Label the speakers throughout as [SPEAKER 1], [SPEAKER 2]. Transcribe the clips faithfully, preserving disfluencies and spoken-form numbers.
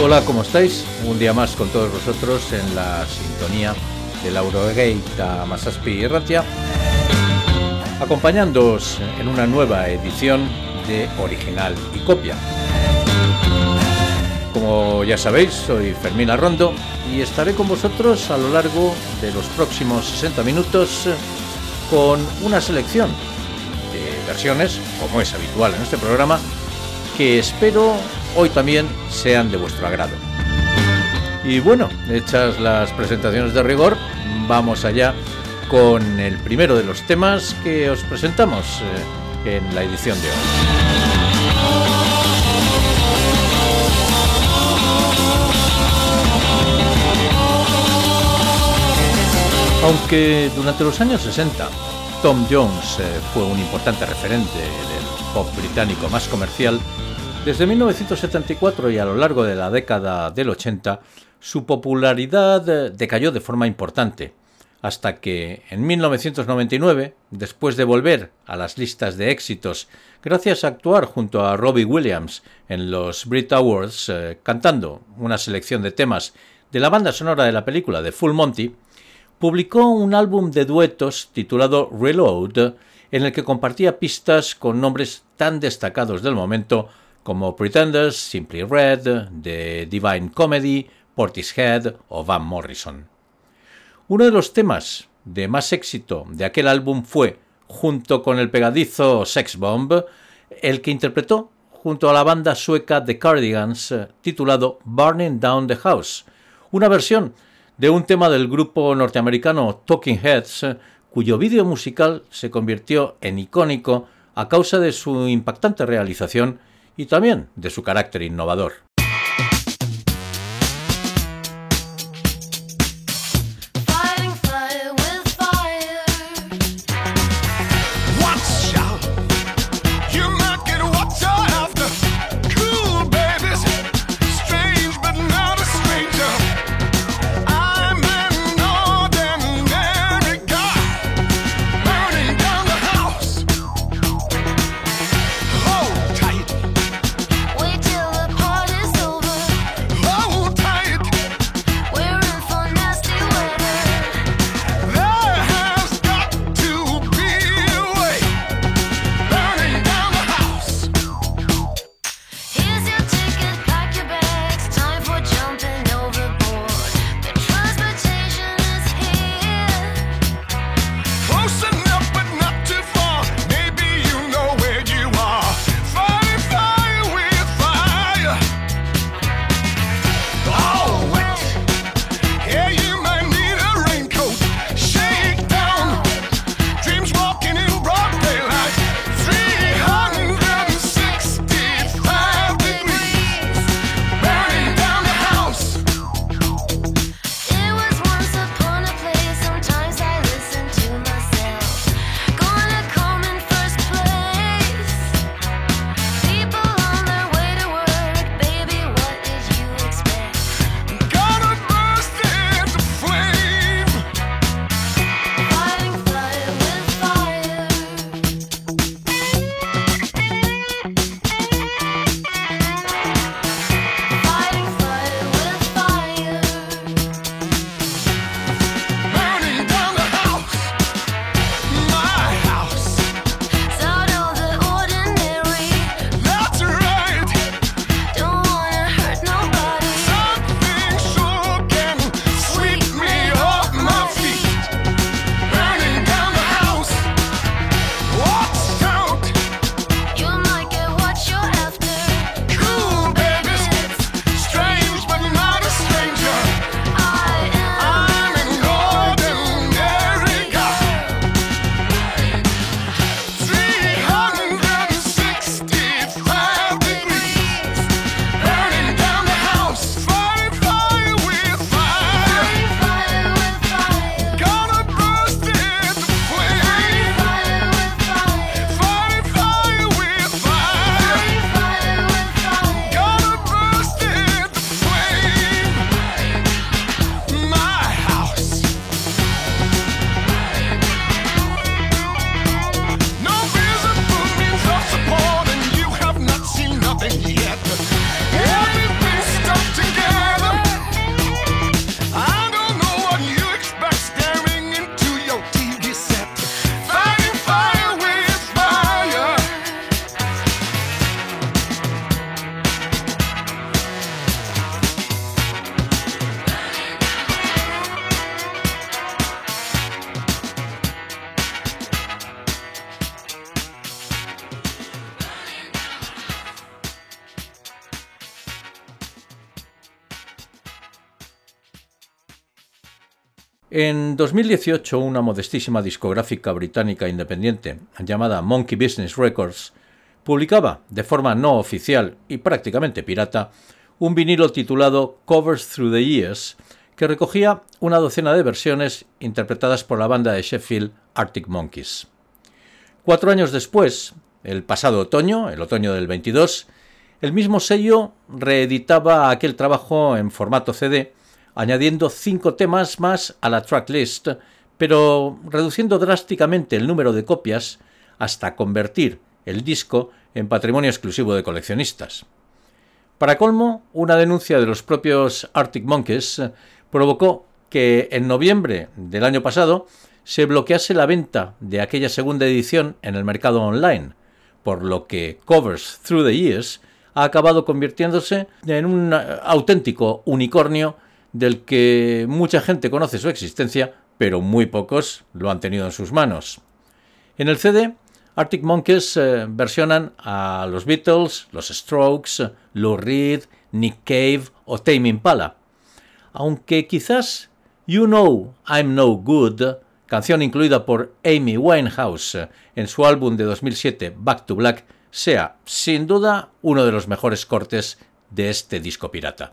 [SPEAKER 1] Hola, ¿cómo estáis? Un día más con todos vosotros en la sintonía del Eurogate a Masaspi y Ratia, acompañándoos en una nueva edición de Original y Copia. Como ya sabéis, soy Fermín Arrondo y estaré con vosotros a lo largo de los próximos sesenta minutos con una selección de versiones, como es habitual en este programa, que espero hoy también sean de vuestro agrado. Y bueno, hechas las presentaciones de rigor, vamos allá con el primero de los temas que os presentamos eh, en la edición de hoy. Aunque durante los años sesenta Tom Jones eh, fue un importante referente del pop británico más comercial, desde mil novecientos setenta y cuatro y a lo largo de la década del ochenta, su popularidad eh, decayó de forma importante, hasta que en mil novecientos noventa y nueve, después de volver a las listas de éxitos gracias a actuar junto a Robbie Williams en los Brit Awards eh, cantando una selección de temas de la banda sonora de la película de Full Monty, publicó un álbum de duetos titulado Reload, en el que compartía pistas con nombres tan destacados del momento como Pretenders, Simply Red, The Divine Comedy, Portishead o Van Morrison. Uno de los temas de más éxito de aquel álbum fue, junto con el pegadizo Sex Bomb, el que interpretó junto a la banda sueca The Cardigans, titulado Burning Down the House, una versión de un tema del grupo norteamericano Talking Heads, cuyo vídeo musical se convirtió en icónico a causa de su impactante realización y también de su carácter innovador.
[SPEAKER 2] Wait till the party's
[SPEAKER 1] En dos mil dieciocho, una modestísima discográfica británica independiente llamada Monkey Business Records publicaba, de forma no oficial y prácticamente pirata, un vinilo titulado Covers Through the Years, que recogía una docena de versiones interpretadas por la banda de Sheffield Arctic Monkeys. Cuatro años después, el pasado otoño, el otoño del veintidós, el mismo sello reeditaba aquel trabajo en formato C D, añadiendo cinco temas más a la tracklist, pero reduciendo drásticamente el número de copias hasta convertir el disco en patrimonio exclusivo de coleccionistas. Para colmo, una denuncia de los propios Arctic Monkeys provocó que en noviembre del año pasado se bloquease la venta de aquella segunda edición en el mercado online, por lo que Covers Through the Years ha acabado convirtiéndose en un auténtico unicornio del que mucha gente conoce su existencia, pero muy pocos lo han tenido en sus manos. En el C D, Arctic Monkeys eh, versionan a los Beatles, los Strokes, Lou Reed, Nick Cave o Tame Impala. Aunque quizás You Know I'm No Good, canción incluida por Amy Winehouse en su álbum de dos mil siete Back to Black, sea, sin duda, uno de los mejores cortes de este disco pirata.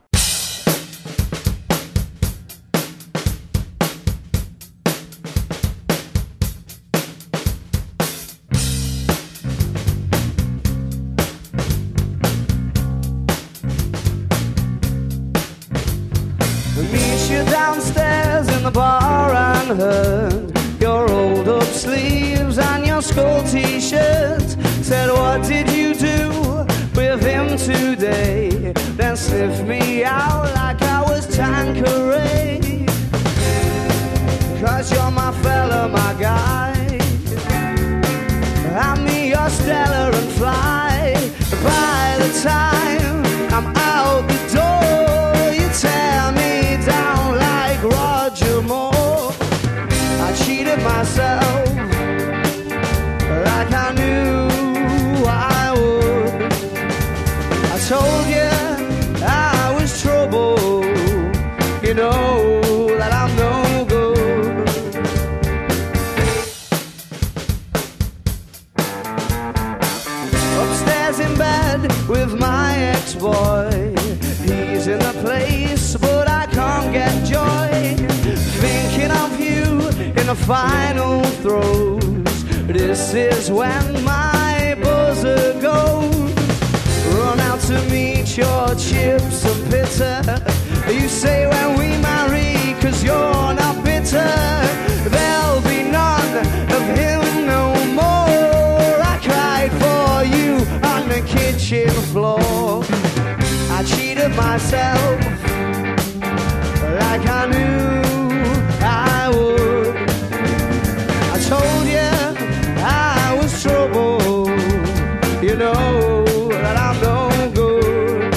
[SPEAKER 2] Heard your rolled up sleeves and your skull t-shirt. Said, what did you do with him today? Then sniffed me out like I was Tanqueray. Cause you're my fella, my guy. Hand me your Stella and fly. By the time I'm out the door, you tear me down like Roger Moore. Cheated myself like I knew I would. I told you I was trouble. You know that I'm no good. Upstairs in bed with my ex-boy. He's in the place but I can't get joy. Thinking of you in the final throes. This is when my buzzer goes. Run out to meet your chips and bitter. You say when we marry, cause you're not bitter. There'll be none of him no more. I cried for you on the kitchen floor. I cheated myself like I knew I would. I told you I was trouble. You know that I'm no good.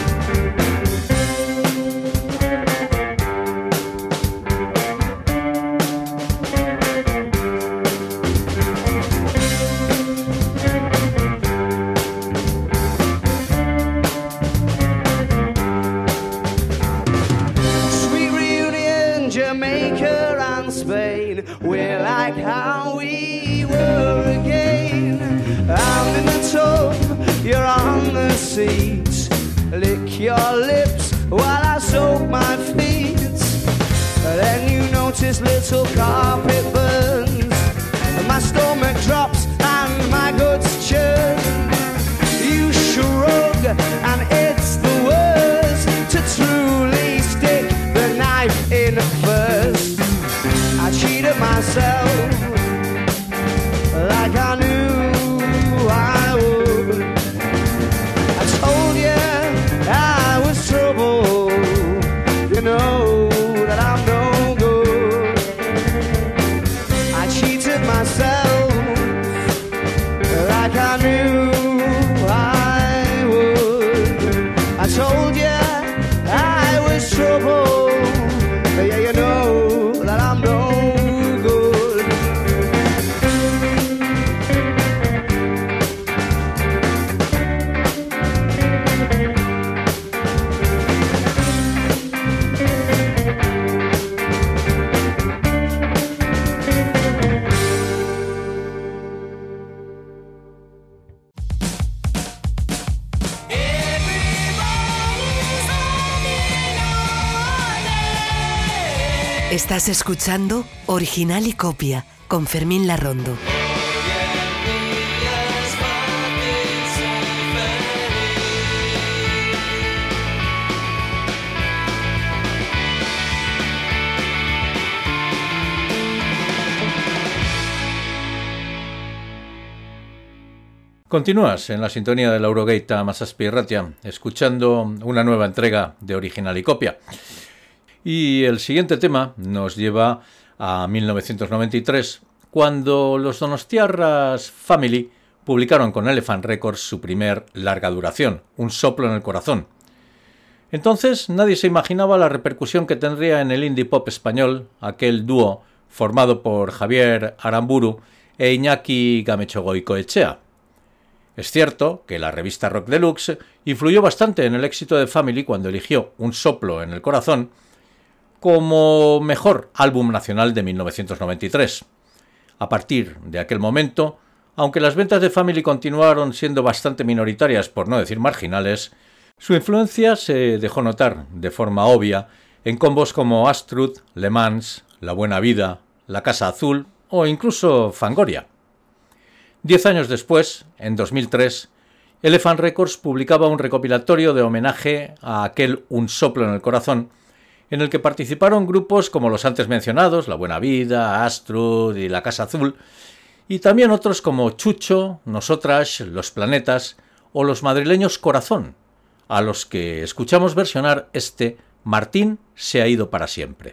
[SPEAKER 2] Sweet reunion, Jamaica and Spain. We're like how we were again. I'm in the tub, you're on the seat. Lick your lips while I soak my feet. Then you notice little carpet burns. My stomach drops and my guts churn. You shrug and it's the worst to truly stick the knife in first. I cheated myself like I knew I would. I told you I was trouble. You know that I'm no good. I
[SPEAKER 3] Estás escuchando Original y Copia con Fermín Larrondo.
[SPEAKER 1] Continúas en la sintonía de la Eurogate a Masaspi y Ratia, escuchando una nueva entrega de Original y Copia. Y el siguiente tema nos lleva a mil novecientos noventa y tres, cuando los Donostiarras Family publicaron con Elephant Records su primer larga duración, Un soplo en el corazón. Entonces nadie se imaginaba la repercusión que tendría en el indie pop español aquel dúo formado por Javier Aramburu e Iñaki Gamechogoicoechea. Es cierto que la revista Rock Deluxe influyó bastante en el éxito de Family cuando eligió Un soplo en el corazón como mejor álbum nacional de mil novecientos noventa y tres. A partir de aquel momento, aunque las ventas de Family continuaron siendo bastante minoritarias, por no decir marginales, su influencia se dejó notar de forma obvia en combos como Astrud, Le Mans, La Buena Vida, La Casa Azul o incluso Fangoria. Diez años después, en dos mil tres, Elephant Records publicaba un recopilatorio de homenaje a aquel Un soplo en el corazón, en el que participaron grupos como los antes mencionados, La Buena Vida, Astrud y La Casa Azul, y también otros como Chucho, Nosotras, Los Planetas o los madrileños Corazón, a los que escuchamos versionar este Martín se ha ido para siempre.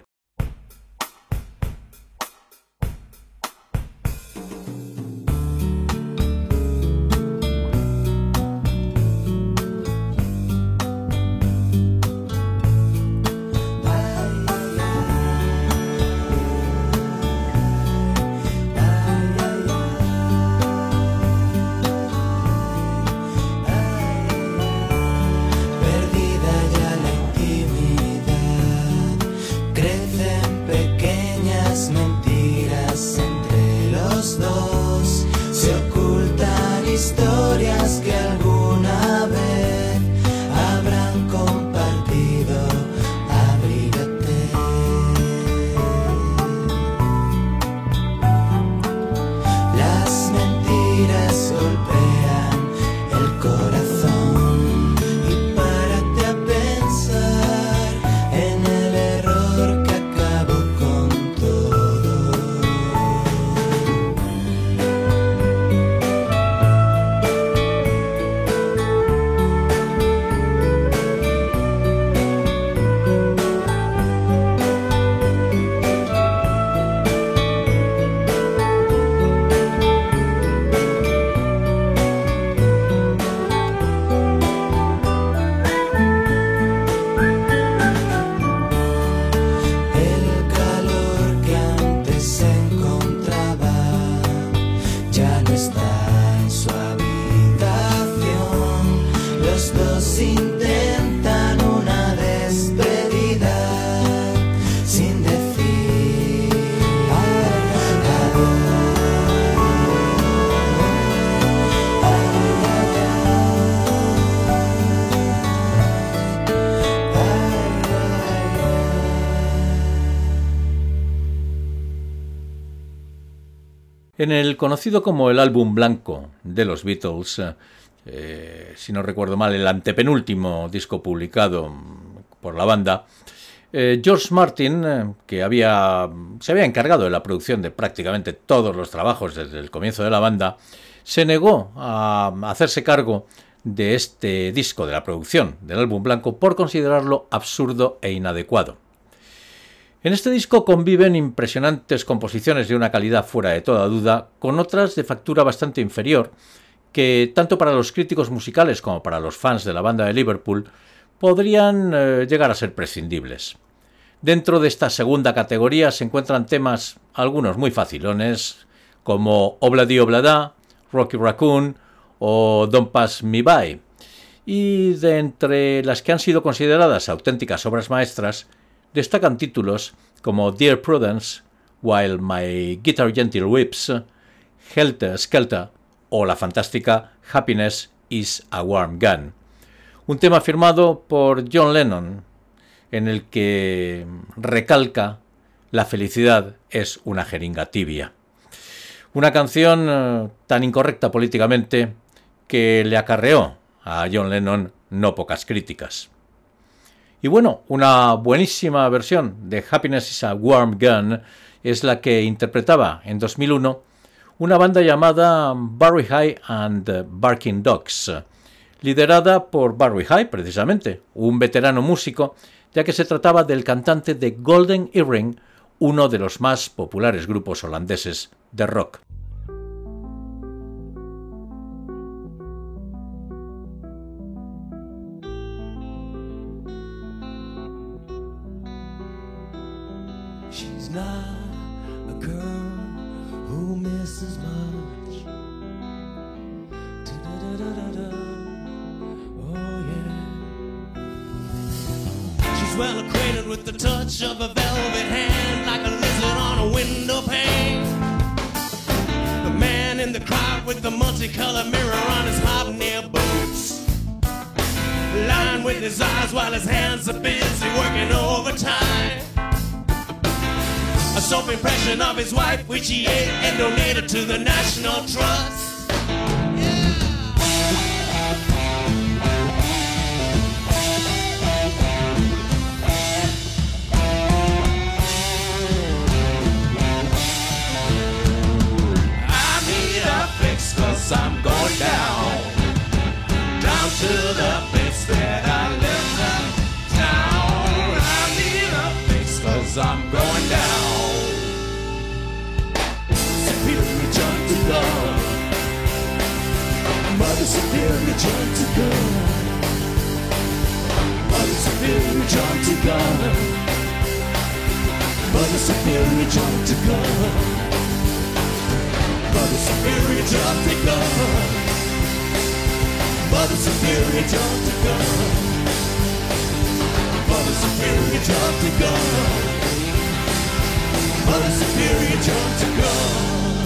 [SPEAKER 1] En el conocido como el álbum blanco de los Beatles, eh, si no recuerdo mal, el antepenúltimo disco publicado por la banda, eh, George Martin, eh, que había, se había encargado de la producción de prácticamente todos los trabajos desde el comienzo de la banda, se negó a hacerse cargo de este disco, de la producción del álbum blanco, por considerarlo absurdo e inadecuado. En este disco conviven impresionantes composiciones de una calidad fuera de toda duda, con otras de factura bastante inferior, que tanto para los críticos musicales como para los fans de la banda de Liverpool podrían eh, llegar a ser prescindibles. Dentro de esta segunda categoría se encuentran temas, algunos muy facilones, como Obladi Oblada, Rocky Raccoon o Don't Pass Me By. Y de entre las que han sido consideradas auténticas obras maestras, destacan títulos como Dear Prudence, While My Guitar Gentle Weeps, Helter Skelter o la fantástica Happiness is a Warm Gun. Un tema firmado por John Lennon, en el que recalca La felicidad es una jeringa tibia. Una canción eh, tan incorrecta políticamente que le acarreó a John Lennon no pocas críticas. Y bueno, una buenísima versión de Happiness is a Warm Gun es la que interpretaba en dos mil uno una banda llamada Barry High and Barking Dogs, liderada por Barry High, precisamente, un veterano músico, ya que se trataba del cantante de Golden Earring, uno de los más populares grupos holandeses de rock.
[SPEAKER 4] She's not a girl who misses much. Da-da-da-da-da. Oh yeah. She's well acquainted with the touch of a velvet hand, like a lizard on a window pane. The man in the crowd with the multicolored mirror on his hobnail boots, lying with his eyes while his hands are busy working overtime. A soap impression of his wife, which he ate and donated to the National Trust. Yeah. I need a fix 'cause I'm going down, down to the place that I live down. I need a fix 'cause I'm going down. Mother Superior, John to God. Mother Superior, John to God. Mother Superior, John to God. Mother Superior, John to God. Mother Superior, John to God. Mother Superior, John to God. Mother Superior, John to God.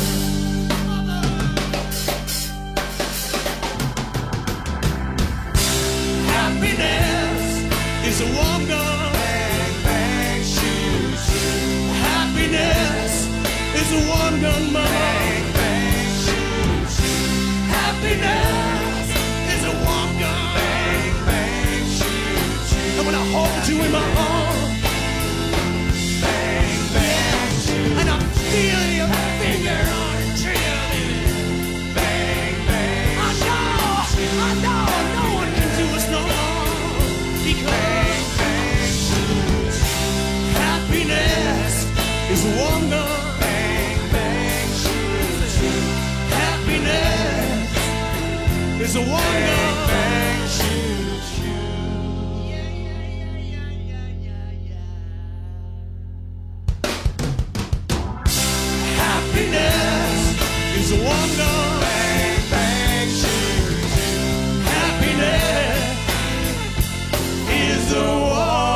[SPEAKER 4] Is a warm gun. Bang, bang, shoot, shoot. Happiness is a warm gun, mama. Bang, bang, shoot, shoot. Happiness is a warm gun. Bang, bang, shoot, shoot. And when I hold you in my arms, bang, bang, shoot. And I feel your finger on a trigger, bang, bang. I know, I know, no one can do us no harm because. Is a warm gun. Bang, bang, shoot, shoot. Happiness is a warm gun. Bang, shoot, shoot. Yeah, yeah, yeah, yeah, yeah, yeah. Happiness is a warm gun. Bang, bang, shoot, shoot. Happiness is a warm gun.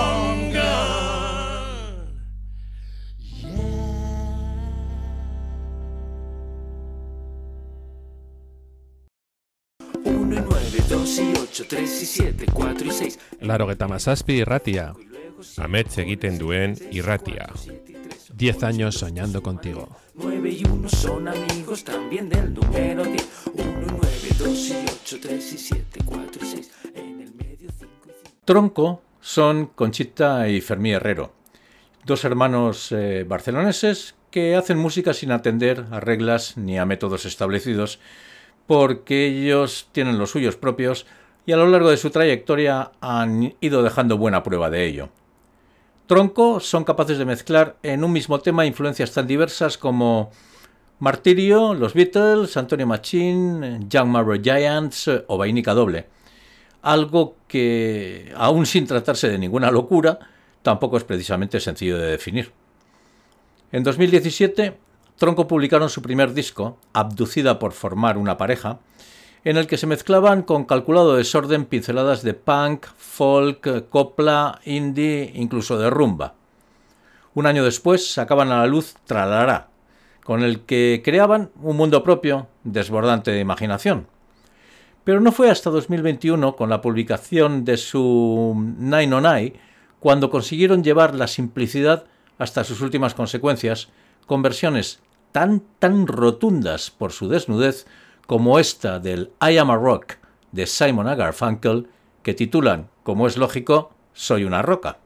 [SPEAKER 5] Laurogeita hamazazpi irratia.
[SPEAKER 6] Amets egiten duen irratia.
[SPEAKER 5] Diez años soñando contigo.
[SPEAKER 4] nueve y uno son amigos también del número diez. uno y nueve, dos y ocho, tres y siete, cuatro y seis. En el medio cinco y cinco.
[SPEAKER 1] Tronco son Conchita y Fermí Herrero, dos hermanos eh, barceloneses que hacen música sin atender a reglas ni a métodos establecidos, porque ellos tienen los suyos propios y a lo largo de su trayectoria han ido dejando buena prueba de ello. Tronco son capaces de mezclar en un mismo tema influencias tan diversas como Martirio, los Beatles, Antonio Machín, Young Marlboro Giants o Vainica Doble. Algo que, aún sin tratarse de ninguna locura, tampoco es precisamente sencillo de definir. En dos mil diecisiete, Tronco publicaron su primer disco, Abducida por formar una pareja, en el que se mezclaban con calculado desorden pinceladas de punk, folk, copla, indie, incluso de rumba. Un año después sacaban a la luz Tralará, con el que creaban un mundo propio, desbordante de imaginación. Pero no fue hasta dos mil veintiuno, con la publicación de su Nine on Nine, cuando consiguieron llevar la simplicidad hasta sus últimas consecuencias, con versiones tan, tan rotundas por su desnudez como esta del I Am a Rock de Simon and Garfunkel, que titulan, como es lógico, Soy una roca.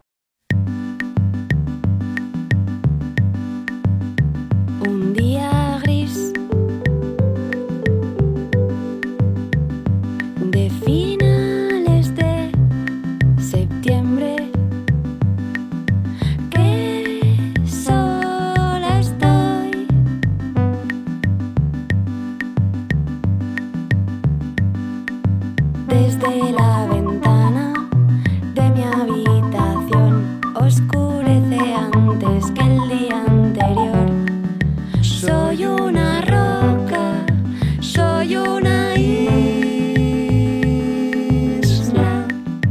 [SPEAKER 7] Un día gris de finales de septiembre, que sola estoy, desde la ventana de mi habitación oscurece antes que el día anterior. Soy una roca, soy una isla.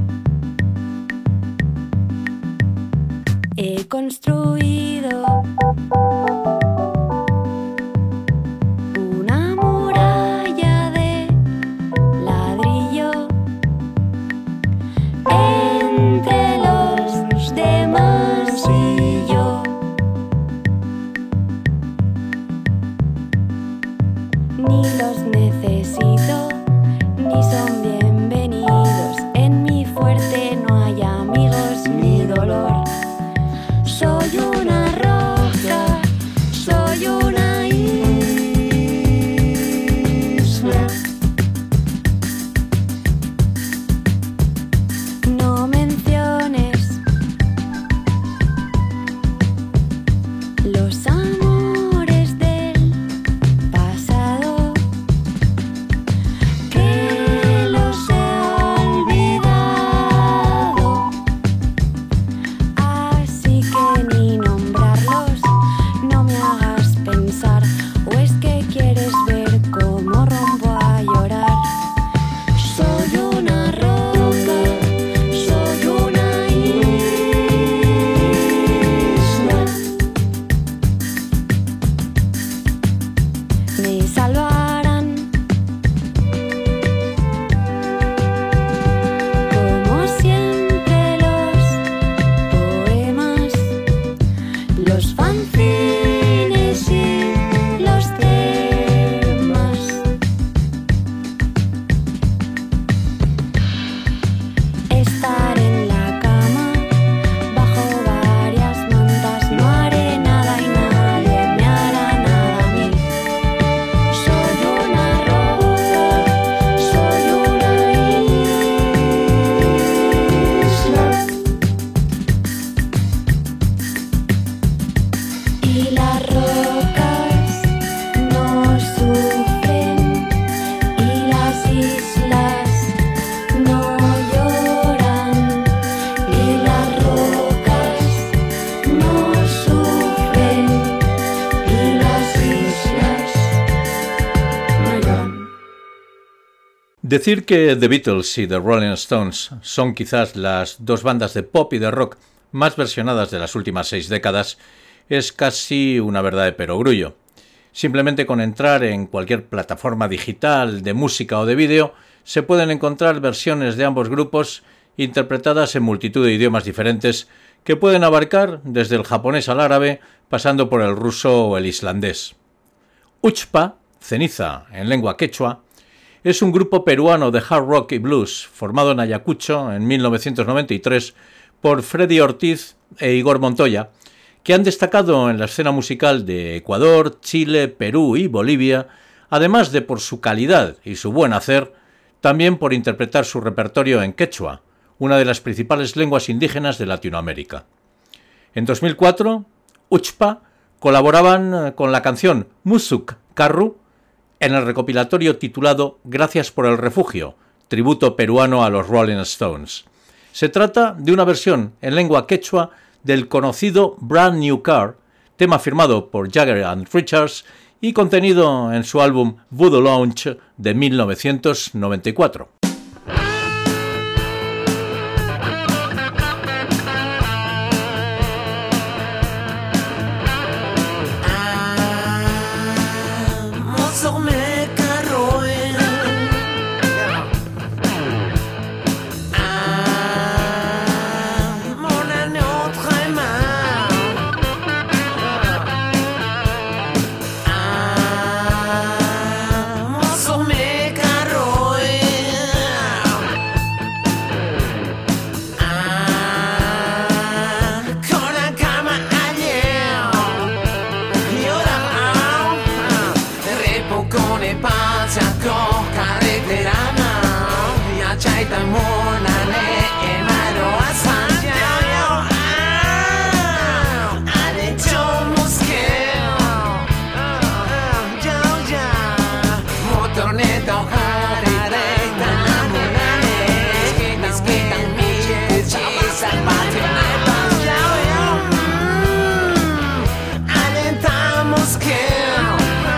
[SPEAKER 7] He construido una muralla de ladrillo entre los demás y yo. Ni los necesito, ni son bienvenidos. En mi fuerte no hay amigos ni dolor. Soy una roca, soy una isla. No menciones los amores del pasado, que los he olvidado. Así que ni nombrarlos, no me hagas pensar. ¿O es que quieres ver cómo rompo a llorar? Soy una roca, soy una isla. Me salvarán como siempre los poemas, los fanzines y los temas. Estar en la cama bajo varias mantas, no haré nada y nadie me hará nada a mí. Soy una roca, soy una isla. Y las rocas no sufren y las islas no lloran. Y las rocas no sufren y las islas no lloran.
[SPEAKER 1] Decir que The Beatles y The Rolling Stones son quizás las dos bandas de pop y de rock más versionadas de las últimas seis décadas es casi una verdad de perogrullo. Simplemente con entrar en cualquier plataforma digital de música o de vídeo se pueden encontrar versiones de ambos grupos interpretadas en multitud de idiomas diferentes que pueden abarcar desde el japonés al árabe, pasando por el ruso o el islandés. Uchpa, ceniza en lengua quechua, es un grupo peruano de hard rock y blues formado en Ayacucho en mil novecientos noventa y tres por Freddy Ortiz e Igor Montoya, que han destacado en la escena musical de Ecuador, Chile, Perú y Bolivia, además de por su calidad y su buen hacer, también por interpretar su repertorio en quechua, una de las principales lenguas indígenas de Latinoamérica. En dos mil cuatro, Uchpa colaboraban con la canción Musuk Karru en el recopilatorio titulado Gracias por el refugio, tributo peruano a los Rolling Stones. Se trata de una versión en lengua quechua del conocido Brand New Car, tema firmado por Jagger and Richards y contenido en su álbum Voodoo Lounge de mil novecientos noventa y cuatro.
[SPEAKER 8] Mon année autrement
[SPEAKER 2] Repokone patzako karreterama Jatxaita monane emaroa zanjao Aretxo muzkeo Jau, ja Motorneta ojareta eta monane Ezketan mitxe zapatzen epaz jau, jau Areta muzkeo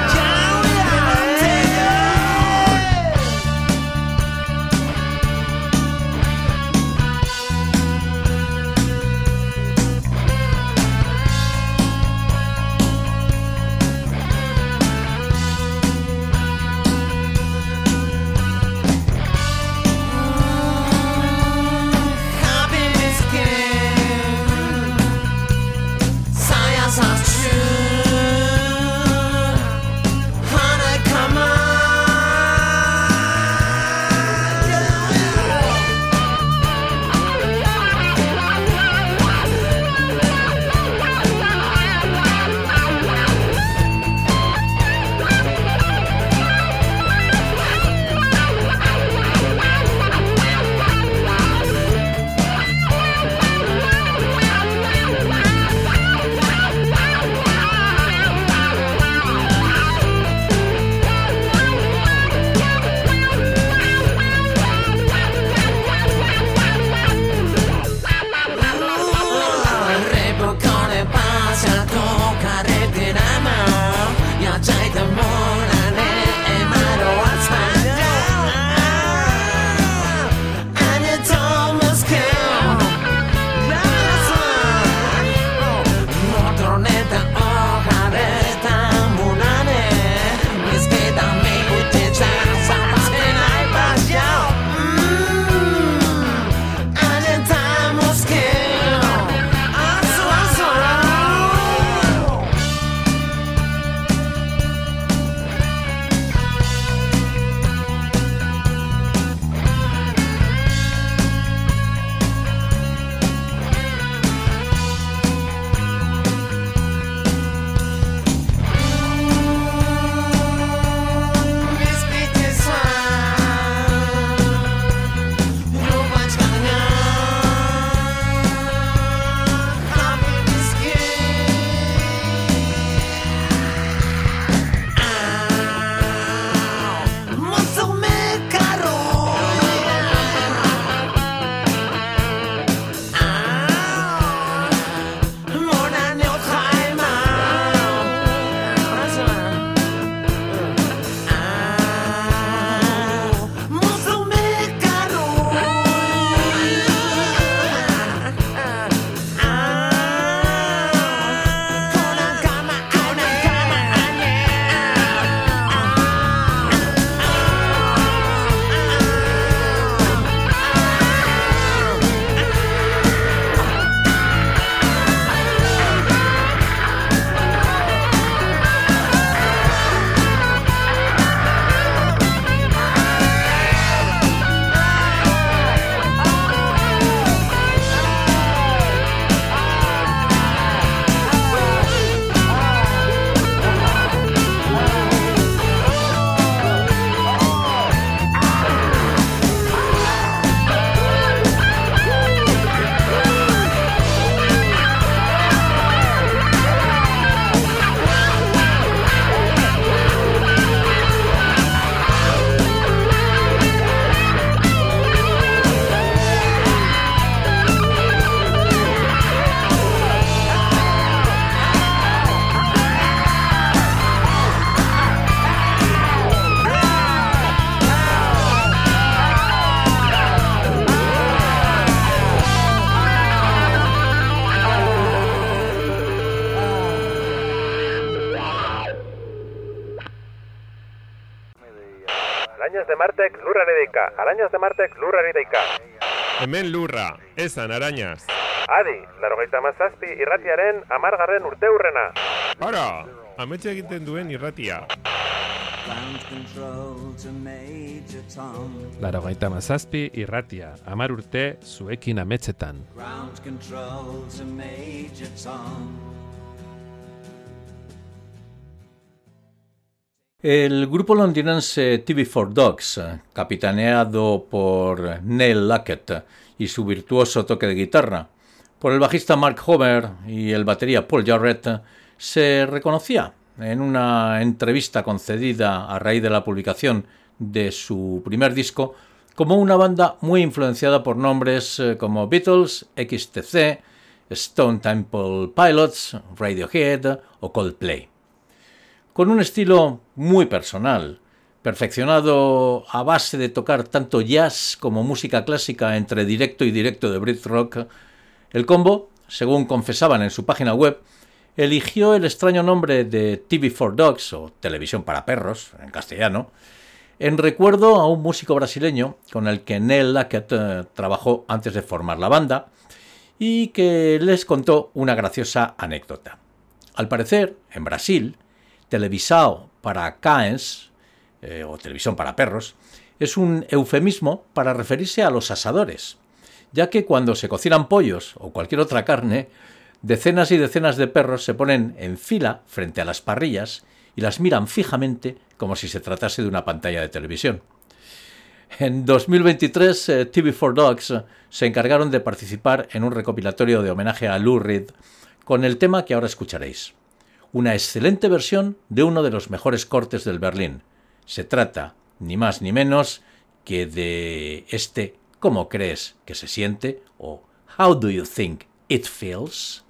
[SPEAKER 6] Arañas de Martek lurrari deika, arañas de Martek lurrari deika. Hemen lurra, esan arañas. Adi, larogeita mazazpi irratiaren amargarren urte hurrena. Ara, ametxe egiten duen irratia.
[SPEAKER 5] Larogeita mazazpi irratia, amar urte zuekin ametxetan.
[SPEAKER 8] Ground control to Major Tom.
[SPEAKER 1] El grupo londinense T V for Dogs, capitaneado por Neil Luckett y su virtuoso toque de guitarra, por el bajista Mark Homer y el batería Paul Jarrett, se reconocía en una entrevista concedida a raíz de la publicación de su primer disco como una banda muy influenciada por nombres como Beatles, X T C, Stone Temple Pilots, Radiohead o Coldplay. Con un estilo muy personal, perfeccionado a base de tocar tanto jazz como música clásica entre directo y directo de Brit Rock, el combo, según confesaban en su página web, eligió el extraño nombre de T V for Dogs, o Televisión para Perros, en castellano, en recuerdo a un músico brasileño con el que Neil Luckett eh, trabajó antes de formar la banda y que les contó una graciosa anécdota. Al parecer, en Brasil, Televisão para Cães, eh, o Televisión para Perros, es un eufemismo para referirse a los asadores, ya que cuando se cocinan pollos o cualquier otra carne, decenas y decenas de perros se ponen en fila frente a las parrillas y las miran fijamente como si se tratase de una pantalla de televisión. En dos mil veintitrés, eh, T V for Dogs eh, se encargaron de participar en un recopilatorio de homenaje a Lou Reed con el tema que ahora escucharéis. Una excelente versión de uno de los mejores cortes del Berlín. Se trata, ni más ni menos, que de este ¿Cómo crees que se siente? O How do you think it feels?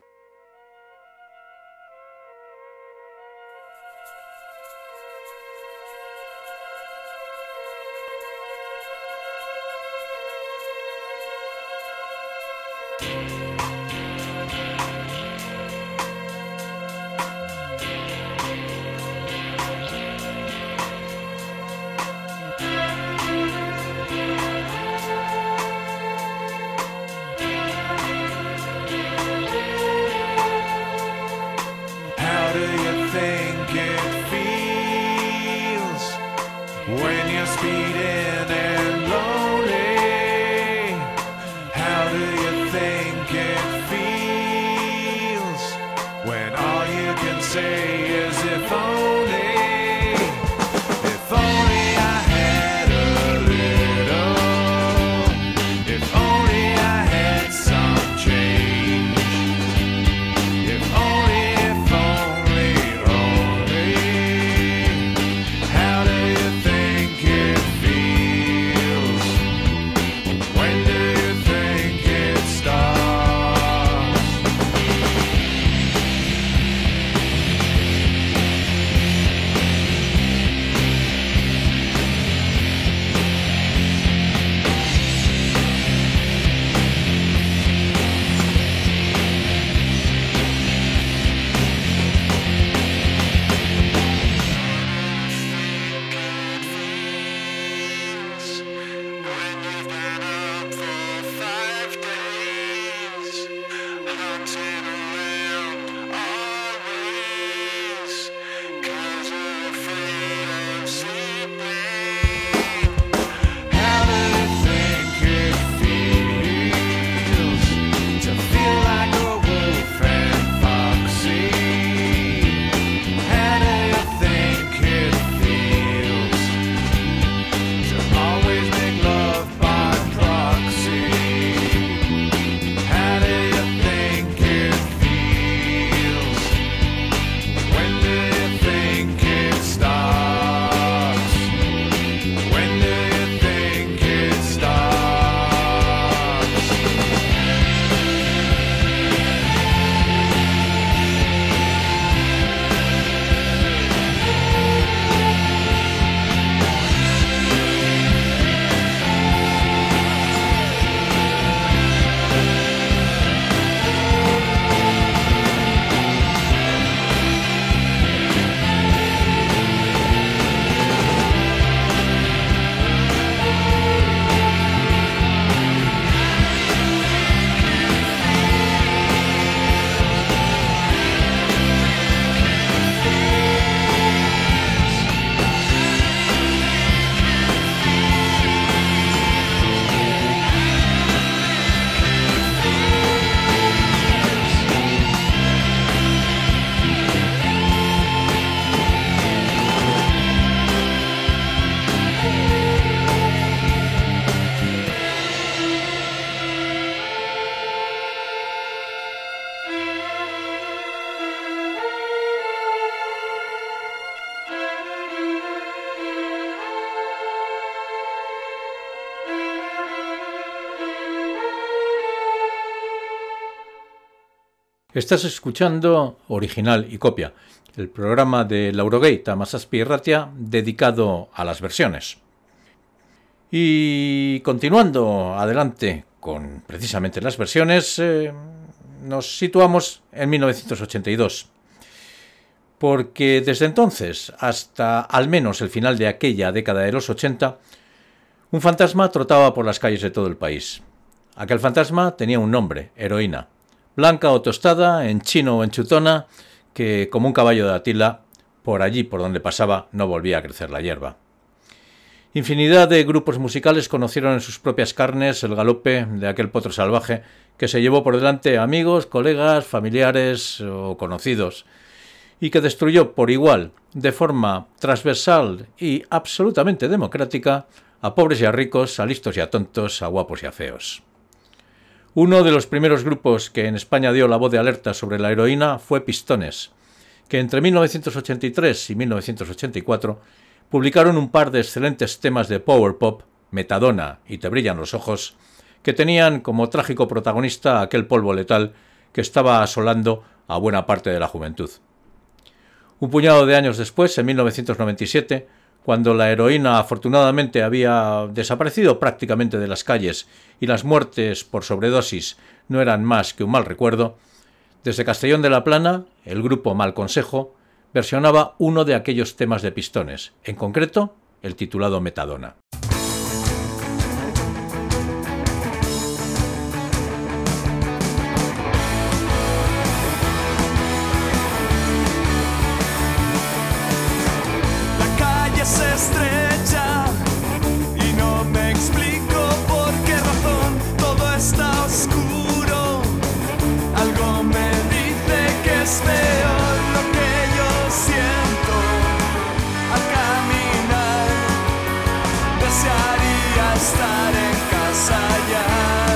[SPEAKER 9] Starts.
[SPEAKER 1] Estás escuchando Original y Copia, el programa de Laurogeita Hamazazpi Irratia dedicado a las versiones. Y continuando adelante con precisamente las versiones, eh, nos situamos en mil novecientos ochenta y dos, porque desde entonces hasta al menos el final de aquella década de los ochenta, un fantasma trotaba por las calles de todo el país. Aquel fantasma tenía un nombre, heroína, blanca o tostada, en chino o en chutona, que como un caballo de Atila, por allí por donde pasaba no volvía a crecer la hierba. Infinidad de grupos musicales conocieron en sus propias carnes el galope de aquel potro salvaje que se llevó por delante amigos, colegas, familiares o conocidos y que destruyó por igual, de forma transversal y absolutamente democrática, a pobres y a ricos, a listos y a tontos, a guapos y a feos. Uno de los primeros grupos que en España dio la voz de alerta sobre la heroína fue Pistones, que entre mil novecientos ochenta y tres y mil novecientos ochenta y cuatro publicaron un par de excelentes temas de power pop, Metadona y Te brillan los ojos, que tenían como trágico protagonista aquel polvo letal que estaba asolando a buena parte de la juventud. Un puñado de años después, en mil novecientos noventa y siete, cuando la heroína afortunadamente había desaparecido prácticamente de las calles y las muertes por sobredosis no eran más que un mal recuerdo, desde Castellón de la Plana, el grupo Mal Consejo versionaba uno de aquellos temas de Pistones, en concreto el titulado Metadona.
[SPEAKER 4] La calle es estrecha y no me explico por qué razón todo está oscuro. Algo me dice que es peor lo que yo siento al caminar. Desearía estar en casa ya.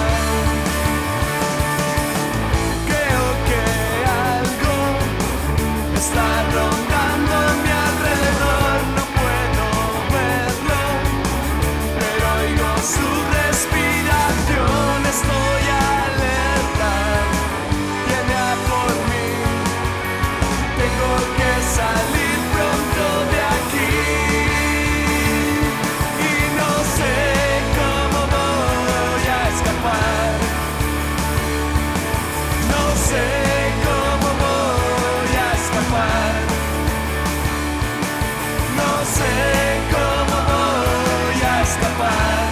[SPEAKER 4] Creo que algo está rondando a mi alrededor. No puedo verlo, pero oigo su respiración. Estoy alerta, viene a por mí. Tengo que salir pronto de aquí y no sé cómo voy a escapar. No sé cómo voy a escapar. No sé cómo voy a escapar.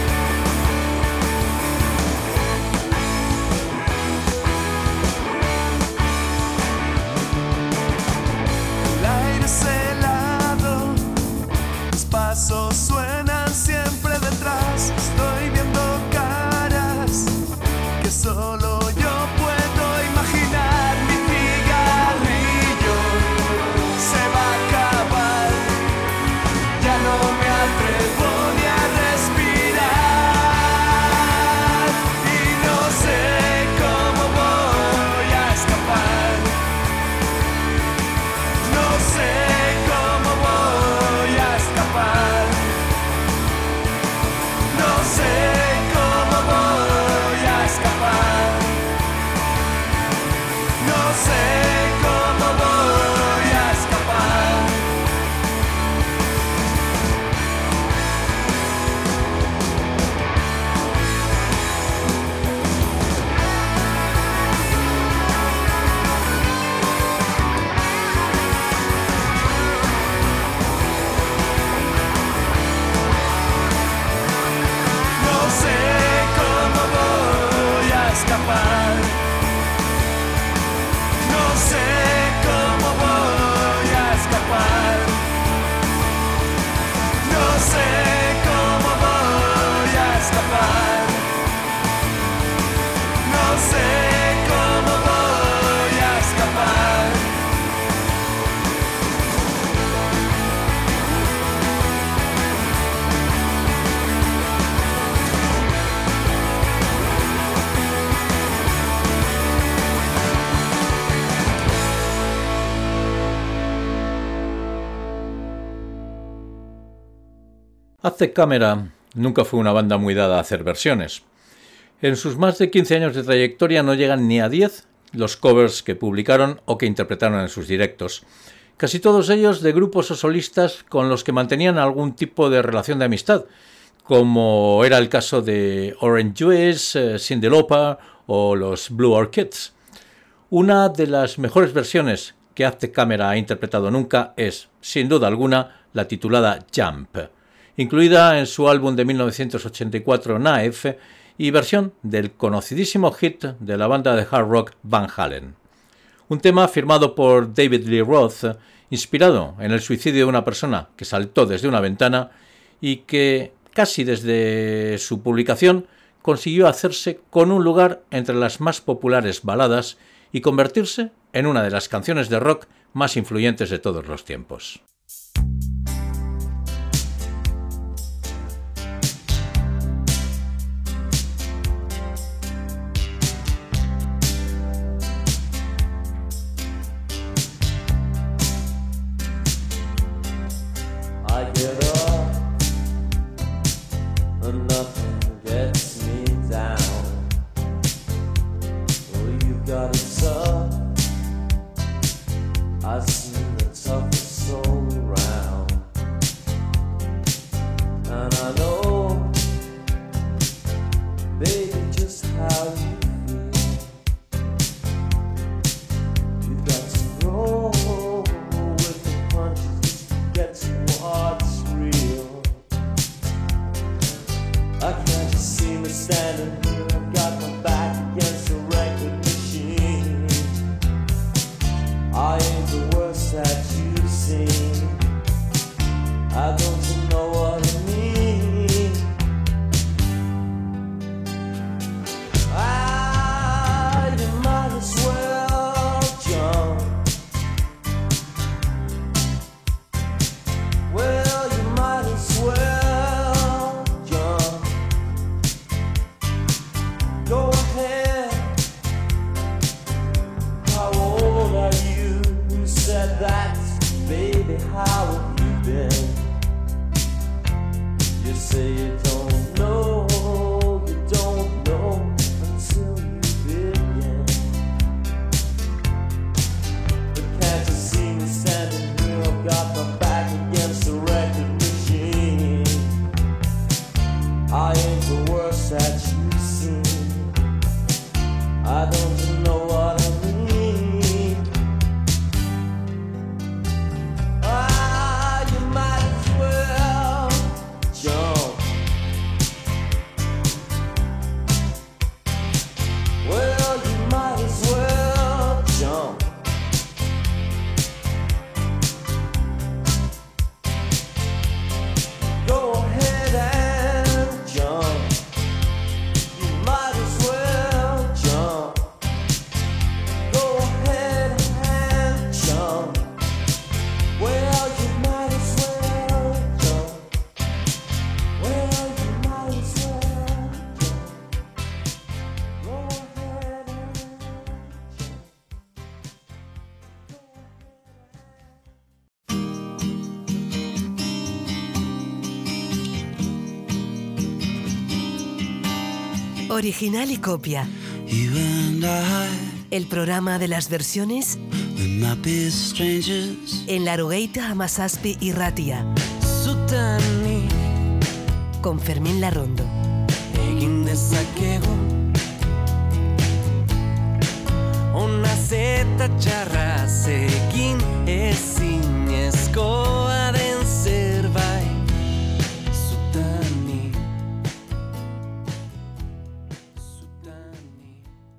[SPEAKER 4] El aire es helado, los pasos suenan siempre detrás. Estoy viendo caras que solo yo puedo imaginar. Mi cigarrillo se va a acabar. Ya no me atrevo ni a respirar y no sé cómo voy a escapar. No sé cómo voy a escapar. No sé cómo voy a escapar. No sé cómo voy a escapar. No sé cómo voy a escapar. No sé cómo voy a escapar. No sé cómo voy a escapar. No sé cómo voy a escapar.
[SPEAKER 1] Aztec Camera nunca fue una banda muy dada a hacer versiones. En sus más de quince años de trayectoria no llegan ni a diez los covers que publicaron o que interpretaron en sus directos. Casi todos ellos de grupos o solistas con los que mantenían algún tipo de relación de amistad, como era el caso de Orange Juice, eh, Cyndi Lauper o los Blue Orchids. Una de las mejores versiones que Aztec Camera ha interpretado nunca es, sin duda alguna, la titulada Jump, incluida en su álbum de mil novecientos ochenta y cuatro Knife y versión del conocidísimo hit de la banda de hard rock Van Halen. Un tema firmado por David Lee Roth, inspirado en el suicidio de una persona que saltó desde una ventana y que, casi desde su publicación, consiguió hacerse con un lugar entre las más populares baladas y convertirse en una de las canciones de rock más influyentes de todos los tiempos.
[SPEAKER 9] I get up and nothing gets me down. Oh, you got it tough. I see the toughest soul around, and I know, baby, just how you feel. You got to roll with the punches to get to what's real. I can't just see me standing here. I've got my back against the record machine. I ain't the worst that you've seen. I don't know what I mean. Ah, you might as well jump. Well, you might as well jump. Go ahead. How old are you? Who said that? Baby, how have you been? You say you don't know, you don't know until you begin. But can't you see me standing here? I've got my back against the record machine. I ain't the worst that you've seen. I don't know what I mean. Ah, you might as well jump. Well, you might as well jump. Go ahead and jump. You might as well jump. Go ahead and jump. Well, you might as well jump. Well, you might as well jump. Go ahead and jump.
[SPEAKER 3] Original y copia.
[SPEAKER 8] You and I,
[SPEAKER 3] El programa de las versiones
[SPEAKER 8] we might be strangers.
[SPEAKER 3] en Larugueita Hamazazpi y Ratia.
[SPEAKER 8] Sutani,
[SPEAKER 3] Con Fermín Larrondo.
[SPEAKER 8] egin dezakegu. Ona zeta txarra zegin ezinezkoa den zerbait. Sutani, Sutani.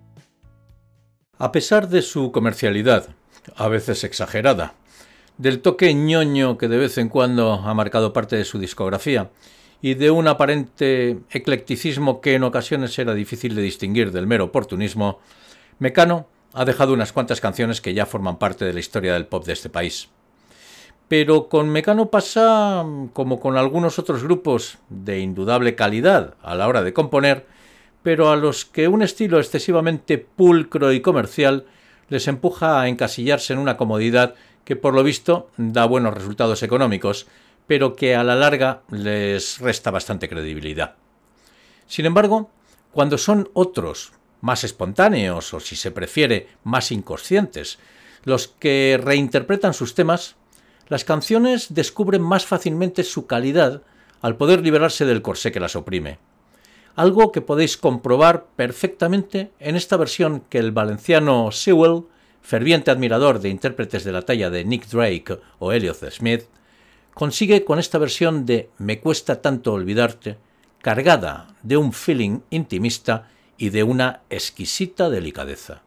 [SPEAKER 1] A pesar de su comercialidad, a veces exagerada, del toque ñoño que de vez en cuando ha marcado parte de su discografía y de un aparente eclecticismo que en ocasiones era difícil de distinguir del mero oportunismo, Mecano ha dejado unas cuantas canciones que ya forman parte de la historia del pop de este país. Pero con Mecano pasa como con algunos otros grupos de indudable calidad a la hora de componer, pero a los que un estilo excesivamente pulcro y comercial les empuja a encasillarse en una comodidad que por lo visto da buenos resultados económicos, pero que a la larga les resta bastante credibilidad. Sin embargo, cuando son otros, más espontáneos o, si se prefiere, más inconscientes, los que reinterpretan sus temas, las canciones descubren más fácilmente su calidad al poder liberarse del corsé que las oprime. Algo que podéis comprobar perfectamente en esta versión que el valenciano Sewell, ferviente admirador de intérpretes de la talla de Nick Drake o Elliott Smith, consigue con esta versión de Me cuesta tanto olvidarte, cargada de un feeling intimista y de una exquisita delicadeza.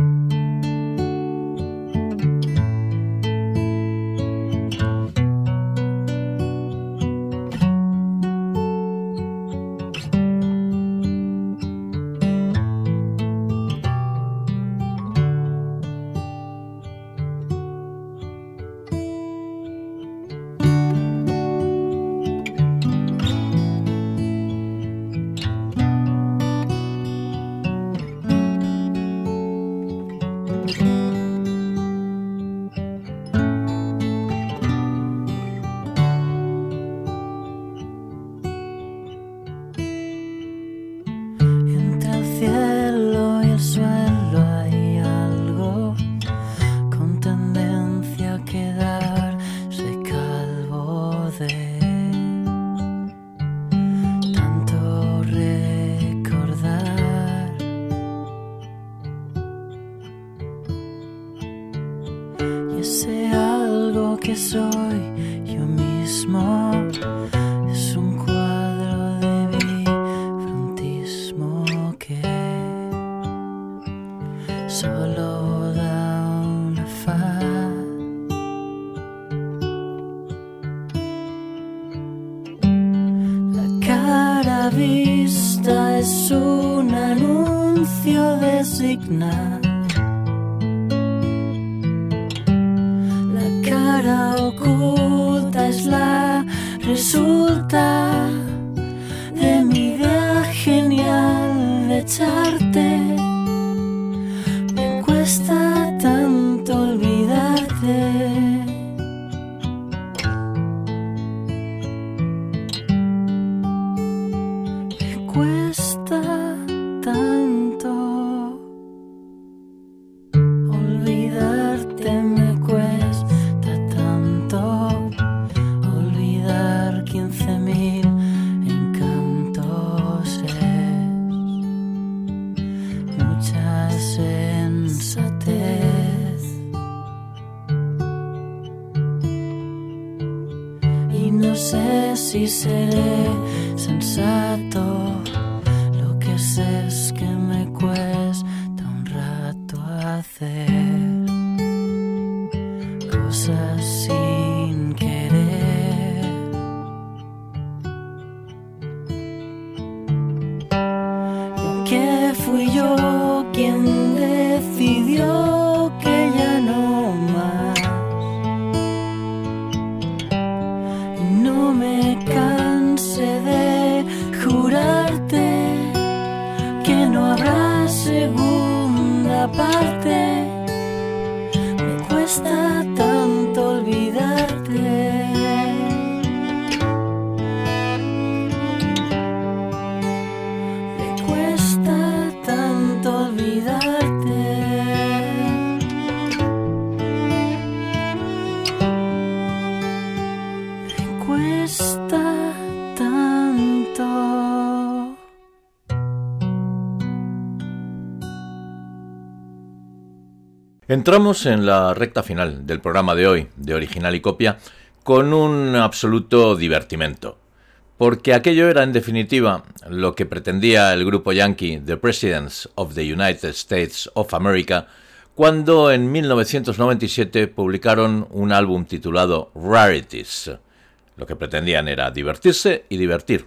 [SPEAKER 1] Entramos en la recta final del programa de hoy, de Original y Copia, con un absoluto divertimento, porque aquello era, en definitiva, lo que pretendía el grupo yankee The Presidents of the United States of America cuando en mil novecientos noventa y siete publicaron un álbum titulado Rarities. Lo que pretendían era divertirse y divertir.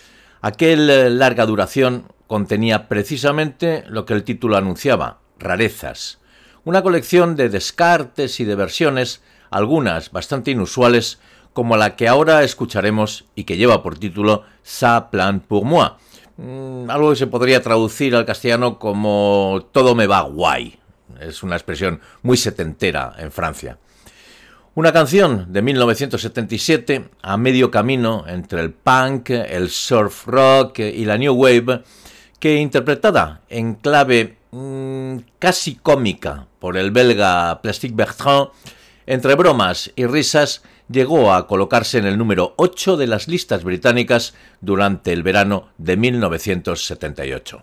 [SPEAKER 1] Aquel larga duración contenía precisamente lo que el título anunciaba, rarezas. Una colección de descartes y de versiones, algunas bastante inusuales, como la que ahora escucharemos y que lleva por título Ça plane pour moi, mm, algo que se podría traducir al castellano como todo me va guay. Es una expresión muy setentera en Francia. Una canción de mil novecientos setenta y siete, a medio camino entre el punk, el surf rock y la new wave, que interpretada en clave mmm, casi cómica por el belga Plastic Bertrand, entre bromas y risas, llegó a colocarse en el número ocho de las listas británicas durante el verano de mil novecientos setenta y ocho.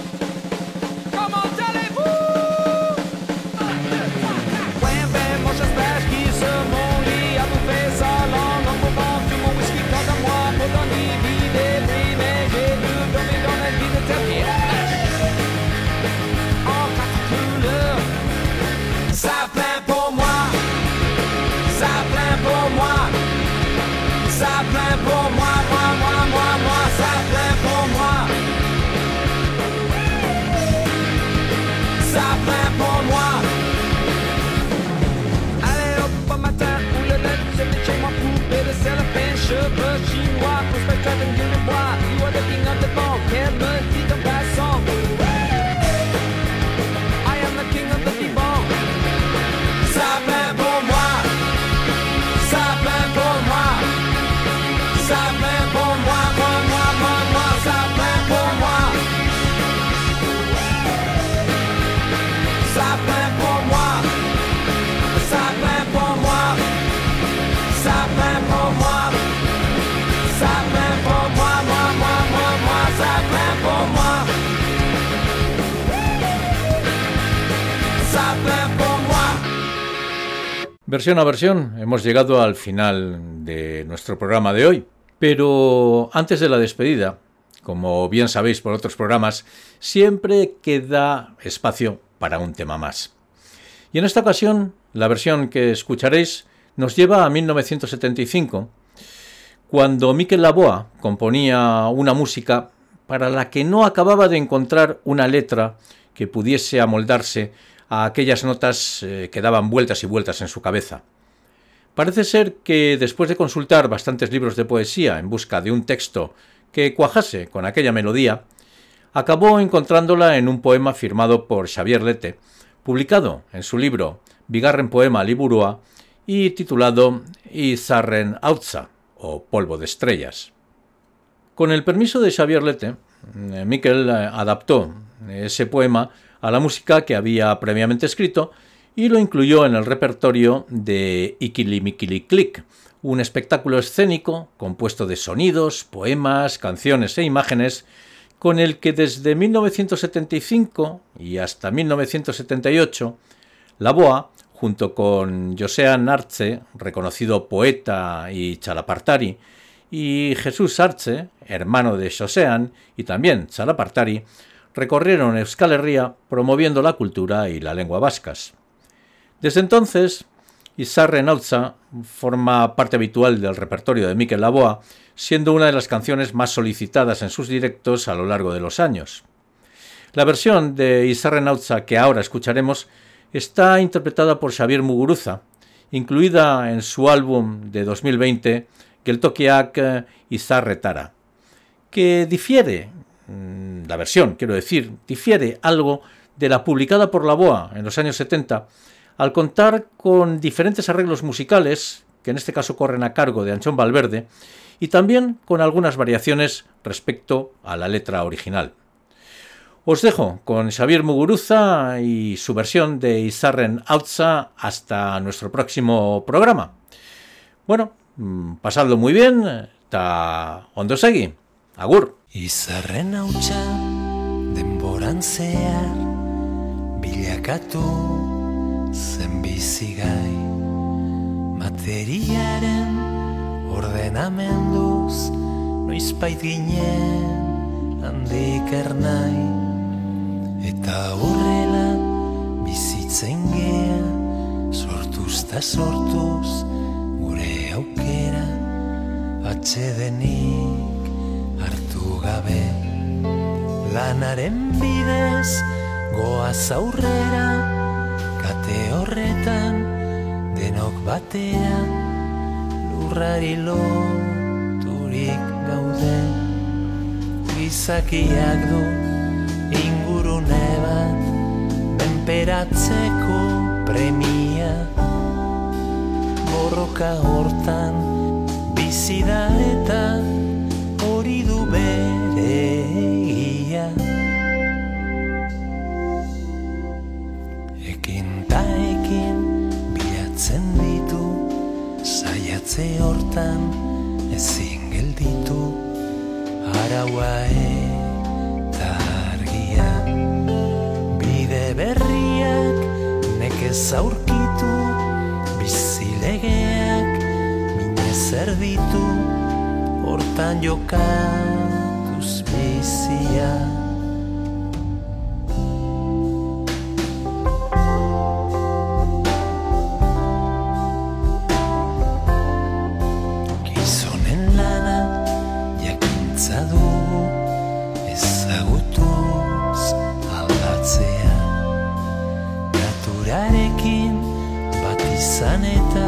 [SPEAKER 2] Cheveux chinois, prospecteur d'une gueule de bois. You are the king of the ball, quelle me dit ton passant. I am the king of the people. Ça plaît pour moi, ça plaît pour moi, ça plaît pour moi, moi, moi, moi, moi, ça plaît pour moi. Ça plaît pour moi, ça plaît pour moi, ça plaît pour moi.
[SPEAKER 1] Versión a versión, hemos llegado al final de nuestro programa de hoy. Pero antes de la despedida, como bien sabéis por otros programas, siempre queda espacio para un tema más. Y en esta ocasión, la versión que escucharéis nos lleva a mil novecientos setenta y cinco, cuando Miquel Laboa componía una música para la que no acababa de encontrar una letra que pudiese amoldarse a aquellas notas eh, que daban vueltas y vueltas en su cabeza. Parece ser que después de consultar bastantes libros de poesía en busca de un texto que cuajase con aquella melodía, acabó encontrándola en un poema firmado por Xavier Lete, publicado en su libro Bigarren Poema Liburua y titulado Izarren Hautza, o Polvo de Estrellas. Con el permiso de Xavier Lete, Miquel adaptó ese poema a la música que había previamente escrito y lo incluyó en el repertorio de Ikilimikili-Click, un espectáculo escénico compuesto de sonidos, poemas, canciones e imágenes, con el que desde mil novecientos setenta y cinco y hasta mil novecientos setenta y ocho, Laboa, junto con Josean Artze, reconocido poeta y chalapartari, y Jesús Artze, hermano de Josean y también chalapartari, recorrieron Euskal Herria promoviendo la cultura y la lengua vascas. Desde entonces, Izarren Hautza forma parte habitual del repertorio de Miquel Laboa, siendo una de las canciones más solicitadas en sus directos a lo largo de los años. La versión de Izarren Hautza que ahora escucharemos está interpretada por Xabier Muguruza, incluida en su álbum de dos mil veinte, Geltokiak Izarretara, que difiere, la versión, quiero decir, difiere algo de la publicada por Laboa en los años setenta, al contar con diferentes arreglos musicales, que en este caso corren a cargo de Anchón Valverde, y también con algunas variaciones respecto a la letra original. Os dejo con Xabier Muguruza y su versión de Izarren Hautza hasta nuestro próximo programa. Bueno, pasadlo muy bien, ta ondo segi, agur.
[SPEAKER 8] Izarren hautsa denboran zehar bilakatu zen bizigai, materiaren ordenamenduz noizbait ginen handik ernai, eta horrela bizitzen gea sortuz ta sortuz gure aukera atsedenik hartu gabe, lanaren bidez goaz aurrera, kate horretan denok batera, lurrari loturik gaude, gizakiak du ingurune bat menperatzeko premia, borroka hortan bizi da eta hori du bere egia. sua eta argia. Bide berriak nekez aurkitu, bizilegeak minez erditu, hortan jokatuz bizia. Gizonen lana jakintza dugu, ezagutuz aldatzea. Naturarekin bat izan eta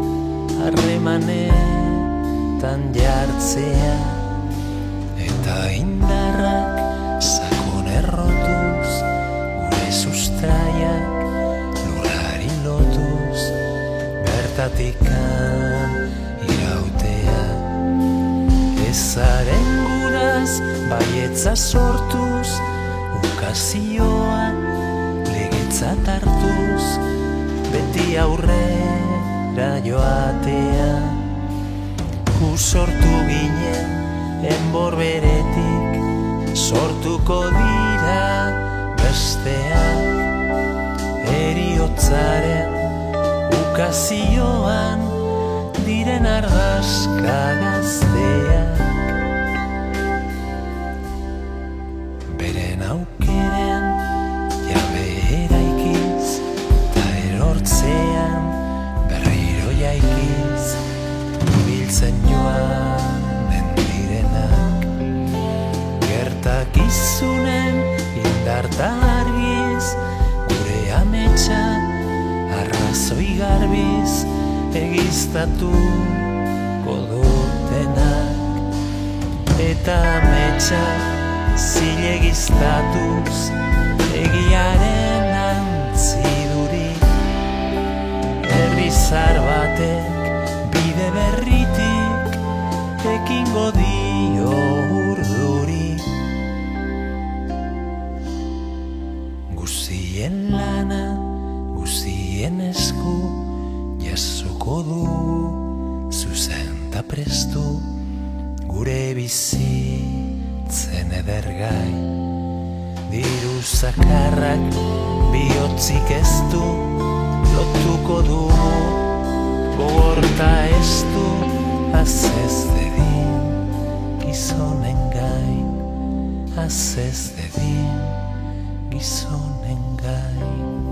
[SPEAKER 8] harremanetan jartzea, eta indarrak sakon errotuz, gure sustraiak lurrari lotuz, bertatikan irautea. Ezaren guraz baietza sortuz, ukazioa legetzat hartuz, beti aurrera joatea. Gu sortu ginen enbor beretik, sortuko dira besteak. Heriotzaren ukazioan diren argazka gazteak. Beren aukeren jabe eraikiz, ta erortzean berriro jaikiz, biltzen joanen direnak. Gertakizunen indarta argiz, gure ametsa arrazoi garbiz, egiztatuko dutenak. Eta ametsa zilegiztatuz, egiaren antziduri. Herrizar batek bide berritik ekingo dio urduri. Guztien lana, guztien esku, jasoko du zuzen ta prestu, gure bizitzen edergai. Diru zakarrak bihotzik ez du, lotuko du gogorta ez du, azez dedin gizonen gain, azez dedin gizonen gain.